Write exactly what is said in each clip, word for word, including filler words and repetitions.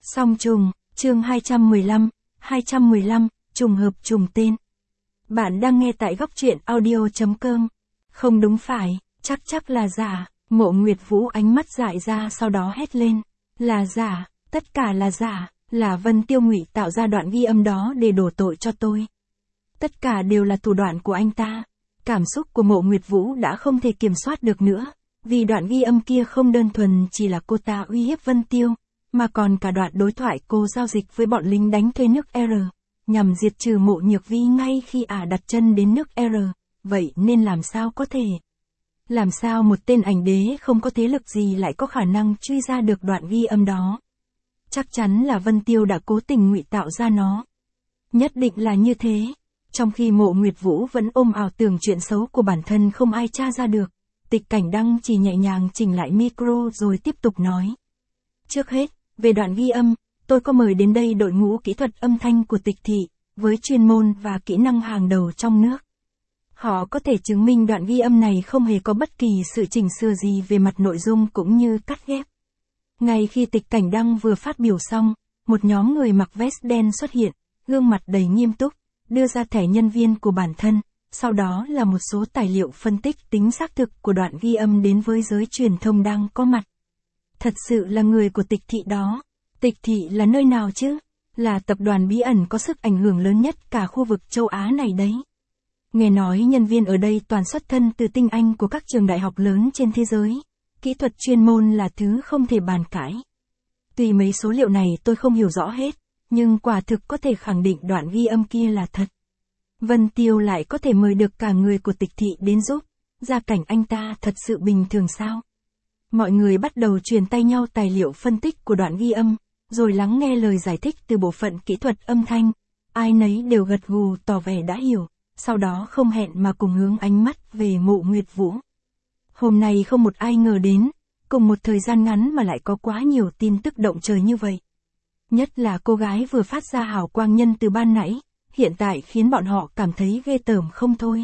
Song trùng, chương hai trăm mười lăm, hai trăm mười lăm, trùng hợp trùng tên. Bạn đang nghe tại góc truyện audio.com. Không đúng phải, chắc chắc là giả. Mộ Nguyệt Vũ ánh mắt dại ra sau đó hét lên. Là giả, tất cả là giả, là Vân Tiêu ngụy tạo ra đoạn ghi âm đó để đổ tội cho tôi. Tất cả đều là thủ đoạn của anh ta. Cảm xúc của Mộ Nguyệt Vũ đã không thể kiểm soát được nữa, vì đoạn ghi âm kia không đơn thuần chỉ là cô ta uy hiếp Vân Tiêu, mà còn cả đoạn đối thoại cô giao dịch với bọn lính đánh thuê nước R, nhằm diệt trừ Mộ Nhược Vi ngay khi ả đặt chân đến nước R, vậy nên làm sao có thể? Làm sao một tên ảnh đế không có thế lực gì lại có khả năng truy ra được đoạn ghi âm đó? Chắc chắn là Vân Tiêu đã cố tình ngụy tạo ra nó. Nhất định là như thế. Trong khi Mộ Nguyệt Vũ vẫn ôm ảo tưởng chuyện xấu của bản thân không ai tra ra được, Tịch Cảnh Đăng chỉ nhẹ nhàng chỉnh lại micro rồi tiếp tục nói. Trước hết, về đoạn ghi âm, tôi có mời đến đây đội ngũ kỹ thuật âm thanh của Tịch Thị, với chuyên môn và kỹ năng hàng đầu trong nước. Họ có thể chứng minh đoạn ghi âm này không hề có bất kỳ sự chỉnh sửa gì về mặt nội dung cũng như cắt ghép. Ngay khi Tịch Cảnh Đăng vừa phát biểu xong, một nhóm người mặc vest đen xuất hiện, gương mặt đầy nghiêm túc, đưa ra thẻ nhân viên của bản thân, sau đó là một số tài liệu phân tích tính xác thực của đoạn ghi âm đến với giới truyền thông đang có mặt. Thật sự là người của Tịch Thị đó. Tịch Thị là nơi nào chứ? Là tập đoàn bí ẩn có sức ảnh hưởng lớn nhất cả khu vực châu Á này đấy. Nghe nói nhân viên ở đây toàn xuất thân từ tinh anh của các trường đại học lớn trên thế giới. Kỹ thuật chuyên môn là thứ không thể bàn cãi. Tuy mấy số liệu này tôi không hiểu rõ hết, nhưng quả thực có thể khẳng định đoạn ghi âm kia là thật. Vân Tiêu lại có thể mời được cả người của Tịch Thị đến giúp, gia cảnh anh ta thật sự bình thường sao? Mọi người bắt đầu truyền tay nhau tài liệu phân tích của đoạn ghi âm, rồi lắng nghe lời giải thích từ bộ phận kỹ thuật âm thanh. Ai nấy đều gật gù tỏ vẻ đã hiểu, sau đó không hẹn mà cùng hướng ánh mắt về Mộ Nguyệt Vũ. Hôm nay không một ai ngờ đến, cùng một thời gian ngắn mà lại có quá nhiều tin tức động trời như vậy. Nhất là cô gái vừa phát ra hào quang nhân từ ban nãy, hiện tại khiến bọn họ cảm thấy ghê tởm không thôi.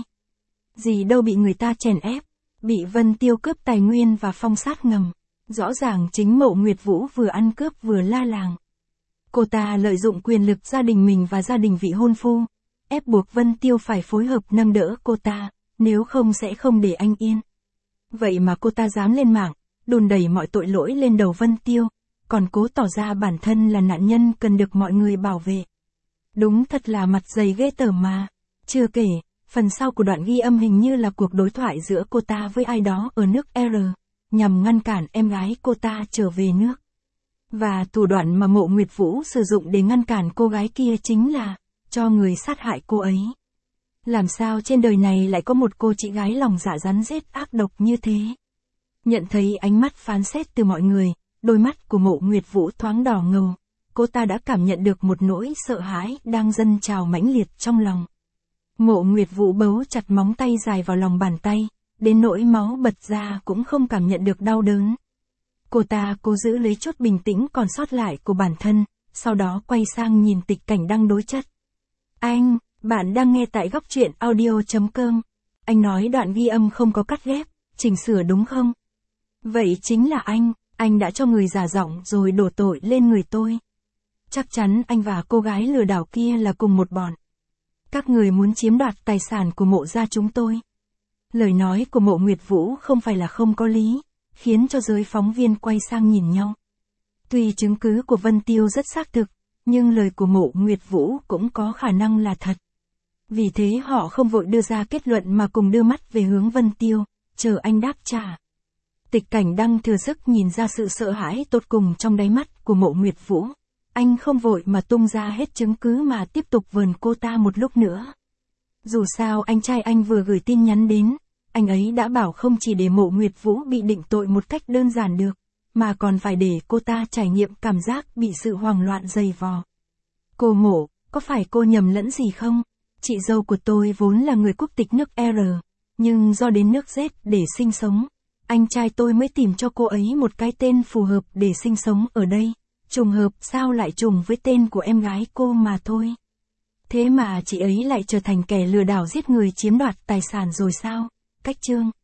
Gì đâu bị người ta chèn ép, bị Vân Tiêu cướp tài nguyên và phong sát ngầm. Rõ ràng chính Mộ Nguyệt Vũ vừa ăn cướp vừa la làng. Cô ta lợi dụng quyền lực gia đình mình và gia đình vị hôn phu, ép buộc Vân Tiêu phải phối hợp nâng đỡ cô ta, nếu không sẽ không để anh yên. Vậy mà cô ta dám lên mạng, đùn đẩy mọi tội lỗi lên đầu Vân Tiêu, còn cố tỏ ra bản thân là nạn nhân cần được mọi người bảo vệ. Đúng thật là mặt dày ghê tởm mà. Chưa kể, phần sau của đoạn ghi âm hình như là cuộc đối thoại giữa cô ta với ai đó ở nước R, nhằm ngăn cản em gái cô ta trở về nước. Và thủ đoạn mà Mộ Nguyệt Vũ sử dụng để ngăn cản cô gái kia chính là cho người sát hại cô ấy. Làm sao trên đời này lại có một cô chị gái lòng dạ rắn rết ác độc như thế? Nhận thấy ánh mắt phán xét từ mọi người, đôi mắt của Mộ Nguyệt Vũ thoáng đỏ ngầu. Cô ta đã cảm nhận được một nỗi sợ hãi đang dâng trào mãnh liệt trong lòng. Mộ Nguyệt Vũ bấu chặt móng tay dài vào lòng bàn tay, đến nỗi máu bật ra cũng không cảm nhận được đau đớn. Cô ta cố giữ lấy chút bình tĩnh còn sót lại của bản thân, sau đó quay sang nhìn Tịch Cảnh Đăng đối chất. Anh, bạn đang nghe tại góc truyện audio.com. Anh nói đoạn ghi âm không có cắt ghép, chỉnh sửa đúng không? Vậy chính là anh, anh đã cho người giả giọng rồi đổ tội lên người tôi. Chắc chắn anh và cô gái lừa đảo kia là cùng một bọn. Các người muốn chiếm đoạt tài sản của Mộ gia chúng tôi. Lời nói của Mộ Nguyệt Vũ không phải là không có lý, khiến cho giới phóng viên quay sang nhìn nhau. Tuy chứng cứ của Vân Tiêu rất xác thực, nhưng lời của Mộ Nguyệt Vũ cũng có khả năng là thật. Vì thế họ không vội đưa ra kết luận mà cùng đưa mắt về hướng Vân Tiêu, chờ anh đáp trả. Tịch Cảnh Đăng thừa sức nhìn ra sự sợ hãi tột cùng trong đáy mắt của Mộ Nguyệt Vũ. Anh không vội mà tung ra hết chứng cứ mà tiếp tục vờn cô ta một lúc nữa. Dù sao anh trai anh vừa gửi tin nhắn đến, anh ấy đã bảo không chỉ để Mộ Nguyệt Vũ bị định tội một cách đơn giản được, mà còn phải để cô ta trải nghiệm cảm giác bị sự hoang loạn dày vò. Cô Mộ, có phải cô nhầm lẫn gì không? Chị dâu của tôi vốn là người quốc tịch nước R, nhưng do đến nước Z để sinh sống, anh trai tôi mới tìm cho cô ấy một cái tên phù hợp để sinh sống ở đây. Trùng hợp sao lại trùng với tên của em gái cô mà thôi. Thế mà chị ấy lại trở thành kẻ lừa đảo giết người chiếm đoạt tài sản rồi sao? Cách chương